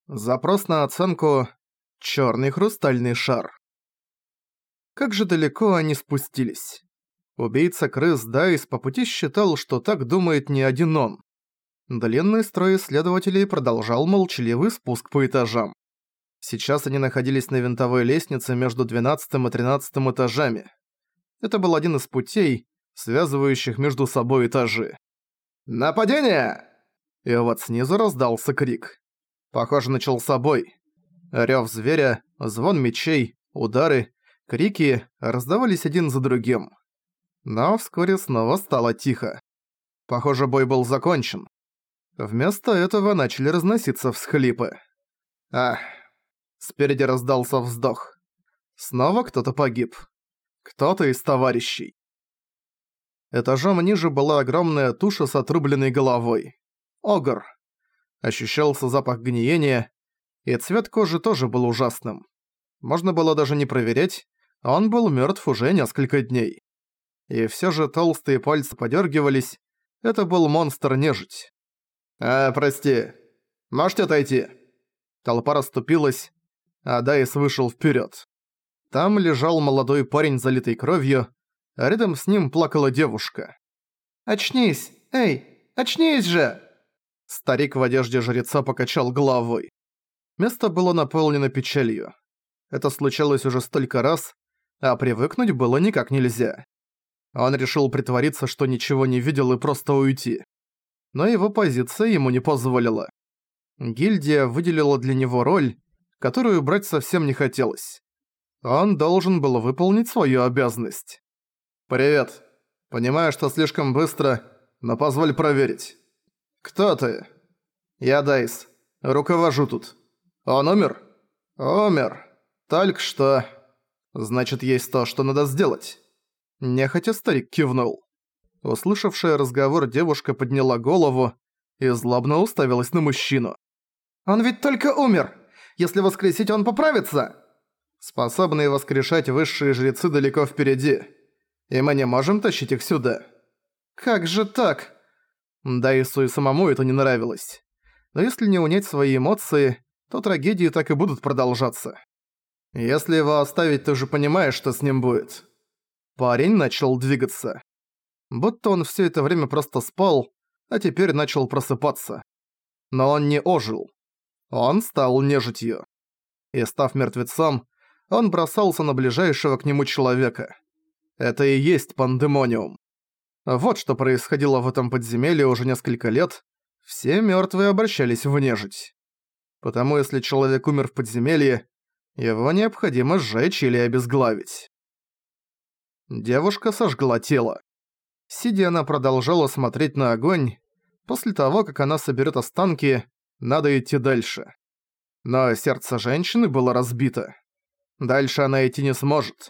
Запрос на оценку «Чёрный хрустальный шар». Как же далеко они спустились? Убийца крыс Дайс по пути считал, что так думает не один он. Длинный строй исследователей продолжал молчаливый спуск по этажам. Сейчас они находились на винтовой лестнице между 12 и 13 этажами. Это был один из путей, связывающих между собой этажи. «Нападение!» И вот снизу раздался крик. Похоже, начался бой. Рёв зверя, звон мечей, удары, крики раздавались один за другим. Но вскоре снова стало тихо. Похоже, бой был закончен. Вместо этого начали разноситься всхлипы. Ах, спереди раздался вздох. Снова кто-то погиб. Кто-то из товарищей. Этажом ниже была огромная туша с отрубленной головой. Огр. Ощущался запах гниения, и цвет кожи тоже был ужасным. Можно было даже не проверять, он был мертв уже несколько дней. И все же толстые пальцы подергивались. Это был монстр-нежить. Прости. Можете отойти?» Толпа расступилась, а Дайс вышел вперед. Там лежал молодой парень, залитый кровью, а рядом с ним плакала девушка. «Очнись! Эй, очнись же!» Старик в одежде жреца покачал головой. Место было наполнено печалью. Это случалось уже столько раз, а привыкнуть было никак нельзя. Он решил притвориться, что ничего не видел и просто уйти. Но его позиция ему не позволила. Гильдия выделила для него роль, которую брать совсем не хотелось. Он должен был выполнить свою обязанность. «Привет. Понимаю, что слишком быстро, но позволь проверить. Кто ты?» «Я Дайс. Руковожу тут. Он умер?» «Умер. Только что. Значит, есть то, что надо сделать». Нехотя старик кивнул. Услышавшая разговор девушка подняла голову и злобно уставилась на мужчину. «Он ведь только умер! Если воскресить, он поправится!» Способные воскрешать высшие жрецы далеко впереди, и мы не можем тащить их сюда. «Как же так?» Дайсу и самому это не нравилось. Но если не унять свои эмоции, то трагедии так и будут продолжаться. Если его оставить, ты же понимаешь, что с ним будет. Парень начал двигаться. Будто он все это время просто спал, а теперь начал просыпаться. Но он не ожил. Он стал нежитью. И став мертвецом, он бросался на ближайшего к нему человека. Это и есть пандемониум. Вот что происходило в этом подземелье уже несколько лет. Все мертвые обращались в нежить. Потому если человек умер в подземелье, его необходимо сжечь или обезглавить. Девушка сожгла тело. Сидя, она продолжала смотреть на огонь. После того, как она соберет останки, надо идти дальше. Но сердце женщины было разбито. Дальше она идти не сможет.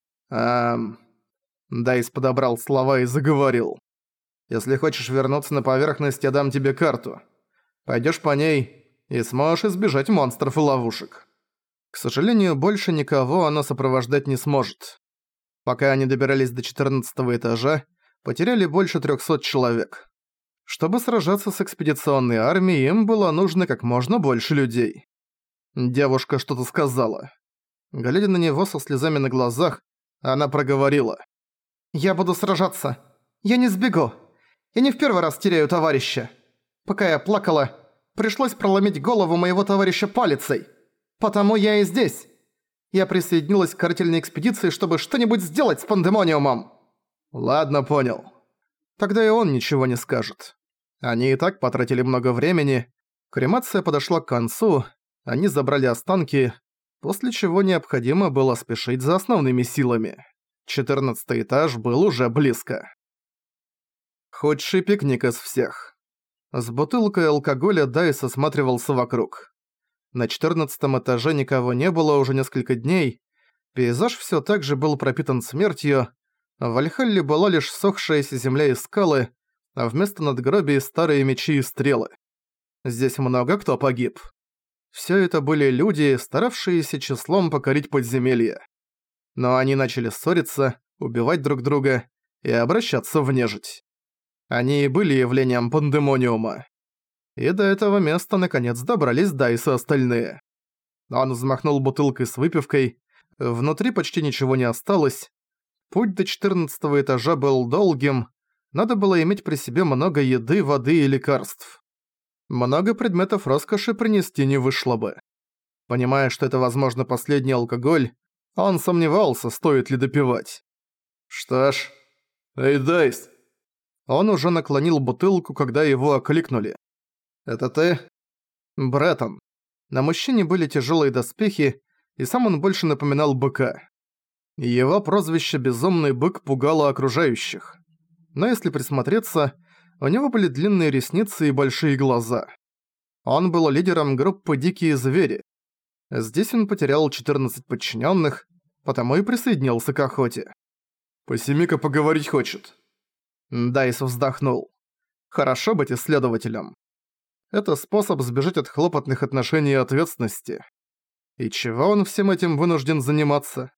Дайс подобрал слова и заговорил. «Если хочешь вернуться на поверхность, я дам тебе карту. Пойдёшь по ней и сможешь избежать монстров и ловушек». К сожалению, больше никого она сопровождать не сможет. Пока они добирались до 14 этажа, потеряли больше 300 человек. Чтобы сражаться с экспедиционной армией, им было нужно как можно больше людей. Девушка что-то сказала. Глядя на него со слезами на глазах, она проговорила. «Я буду сражаться. Я не сбегу. Я не в первый раз теряю товарища. Пока я плакала, пришлось проломить голову моего товарища палицей. Потому я и здесь. Я присоединилась к карательной экспедиции, чтобы что-нибудь сделать с пандемониумом». «Ладно, понял. Тогда и он ничего не скажет. Они и так потратили много времени. Кремация подошла к концу, они забрали останки, после чего необходимо было спешить за основными силами. 14 этаж был уже близко. Худший пикник из всех. С бутылкой алкоголя Дайс осматривался вокруг. На 14 этаже никого не было уже несколько дней. Пейзаж всё так же был пропитан смертью. В Вальхалле была лишь сохшаяся земля и скалы, а вместо надгробий старые мечи и стрелы. Здесь много кто погиб. Всё это были люди, старавшиеся числом покорить подземелье. Но они начали ссориться, убивать друг друга и обращаться в нежить. Они и были явлением пандемониума. И до этого места наконец добрались Дайс и остальные. Он взмахнул бутылкой с выпивкой, внутри почти ничего не осталось. Путь до 14-го этажа был долгим, надо было иметь при себе много еды, воды и лекарств. Много предметов роскоши принести не вышло бы. Понимая, что это, возможно, последний алкоголь, он сомневался, стоит ли допивать. Что ж... «Эй, Дайс!» Он уже наклонил бутылку, когда его окликнули. «Это ты?» Бреттон. На мужчине были тяжелые доспехи, и сам он больше напоминал быка. Его прозвище «Безумный бык» пугало окружающих. Но если присмотреться, у него были длинные ресницы и большие глаза. Он был лидером группы «Дикие звери». Здесь он потерял 14 подчиненных, потому и присоединился к охоте. «Посемика поговорить хочет». Дайс вздохнул. «Хорошо быть исследователем. Это способ сбежать от хлопотных отношений и ответственности. И чего он всем этим вынужден заниматься?»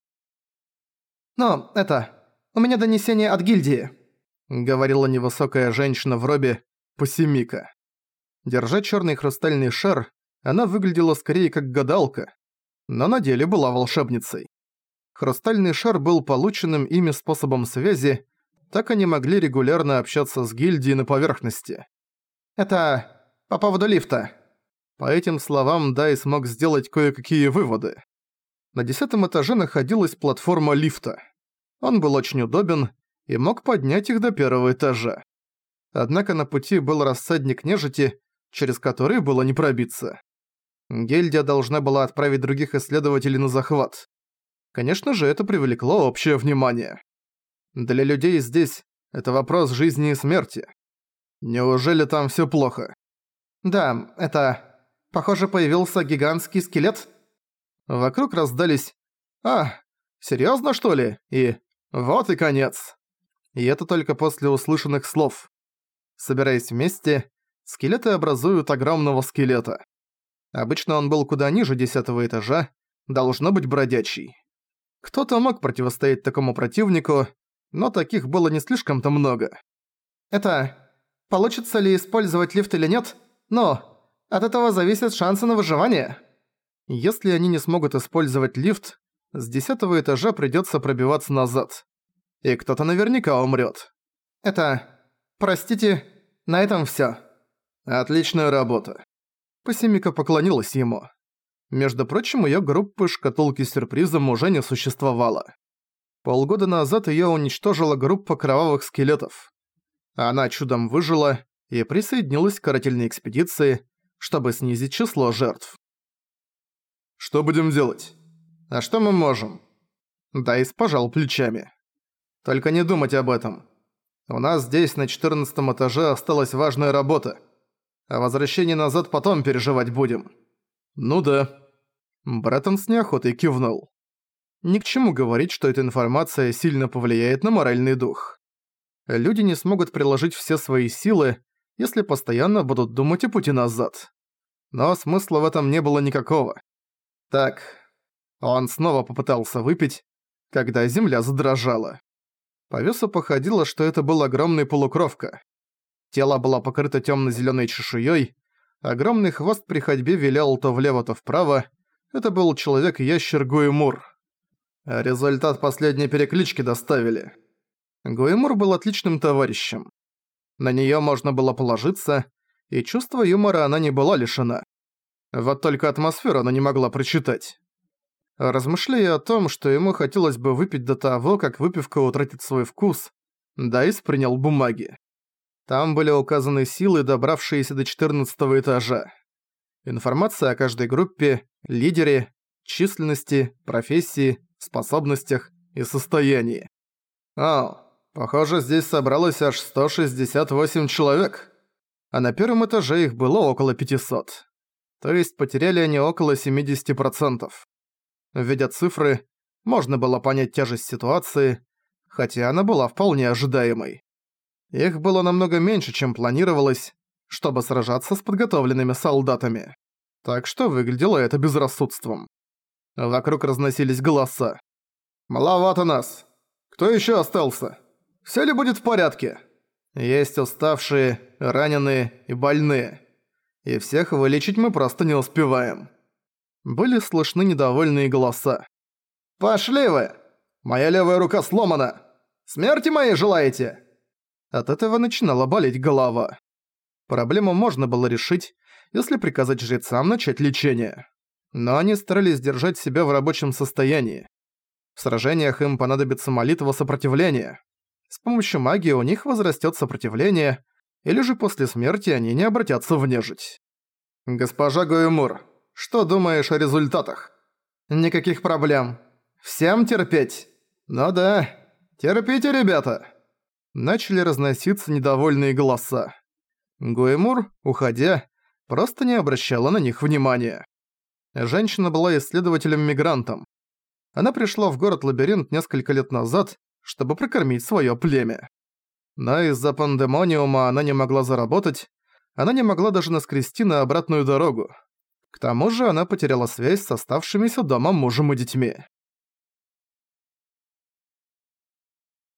«Но, у меня донесение от гильдии», — говорила невысокая женщина в робе Посемика. Держа чёрный хрустальный шар, она выглядела скорее как гадалка, но на деле была волшебницей. Хрустальный шар был полученным ими способом связи, так они могли регулярно общаться с гильдией на поверхности. «Это по поводу лифта». По этим словам Дайс мог сделать кое-какие выводы. На 10-м этаже находилась платформа лифта. Он был очень удобен и мог поднять их до 1-го этажа. Однако на пути был рассадник нежити, через который было не пробиться. Гильдия должна была отправить других исследователей на захват. Конечно же, это привлекло общее внимание. Для людей здесь это вопрос жизни и смерти. Неужели там всё плохо? «Да, похоже, появился гигантский скелет». Вокруг раздались «А, серьёзно, что ли?» и «Вот и конец». И это только после услышанных слов. Собираясь вместе, скелеты образуют огромного скелета. Обычно он был куда ниже 10-го этажа, должно быть бродячий. Кто-то мог противостоять такому противнику, но таких было не слишком-то много. Получится ли использовать лифт или нет? Но от этого зависят шансы на выживание. Если они не смогут использовать лифт, с 10-го этажа придётся пробиваться назад. И кто-то наверняка умрёт. Простите, на этом всё. Отличная работа. Посемика поклонилась ему. Между прочим, её группы шкатулки с сюрпризом уже не существовало. Полгода назад её уничтожила группа кровавых скелетов. Она чудом выжила и присоединилась к карательной экспедиции, чтобы снизить число жертв. «Что будем делать?» «А что мы можем?» Дайс пожал плечами. «Только не думать об этом. У нас здесь на 14-м этаже осталась важная работа. О возвращении назад потом переживать будем». «Ну да». Бреттон с неохотой кивнул. Ни к чему говорить, что эта информация сильно повлияет на моральный дух. Люди не смогут приложить все свои силы, если постоянно будут думать о пути назад. Но смысла в этом не было никакого. Так, он снова попытался выпить, когда земля задрожала. По весу походило, что это был огромный полукровка. Тело было покрыто тёмно-зелёной чешуёй, огромный хвост при ходьбе вилял то влево, то вправо. Это был человек-ящер Гуэмур. Результат последней переклички доставили. Гуэмур был отличным товарищем. На неё можно было положиться, и чувства юмора она не была лишена. Вот только атмосферу она не могла прочитать. Размышляя о том, что ему хотелось бы выпить до того, как выпивка утратит свой вкус, Дайс принял бумаги. Там были указаны силы, добравшиеся до 14-го этажа. Информация о каждой группе, лидере, численности, профессии, способностях и состоянии. Похоже, здесь собралось аж 168 человек. А на 1-м этаже их было около 500. То есть потеряли они около 70%. Видя цифры, можно было понять тяжесть ситуации, хотя она была вполне ожидаемой. Их было намного меньше, чем планировалось, чтобы сражаться с подготовленными солдатами. Так что выглядело это безрассудством. Вокруг разносились голоса. «Маловато нас. Кто ещё остался? Всё ли будет в порядке?» Есть уставшие, раненые и больные. И всех вылечить мы просто не успеваем. Были слышны недовольные голоса. «Пошли вы! Моя левая рука сломана! Смерти моей желаете?» От этого начинала болеть голова. Проблему можно было решить, если приказать жрецам начать лечение. Но они старались держать себя в рабочем состоянии. В сражениях им понадобится молитва сопротивления. С помощью магии у них возрастет сопротивление, или же после смерти они не обратятся в нежить. «Госпожа Гоэмур, что думаешь о результатах?» «Никаких проблем. Всем терпеть?» «Ну да, терпите, ребята!» Начали разноситься недовольные голоса. Гоэмур, уходя, просто не обращала на них внимания. Женщина была исследователем-мигрантом. Она пришла в город-лабиринт несколько лет назад, чтобы прокормить своё племя. Но из-за пандемониума она не могла заработать, она не могла даже наскрести на обратную дорогу. К тому же она потеряла связь с оставшимися дома мужем и детьми.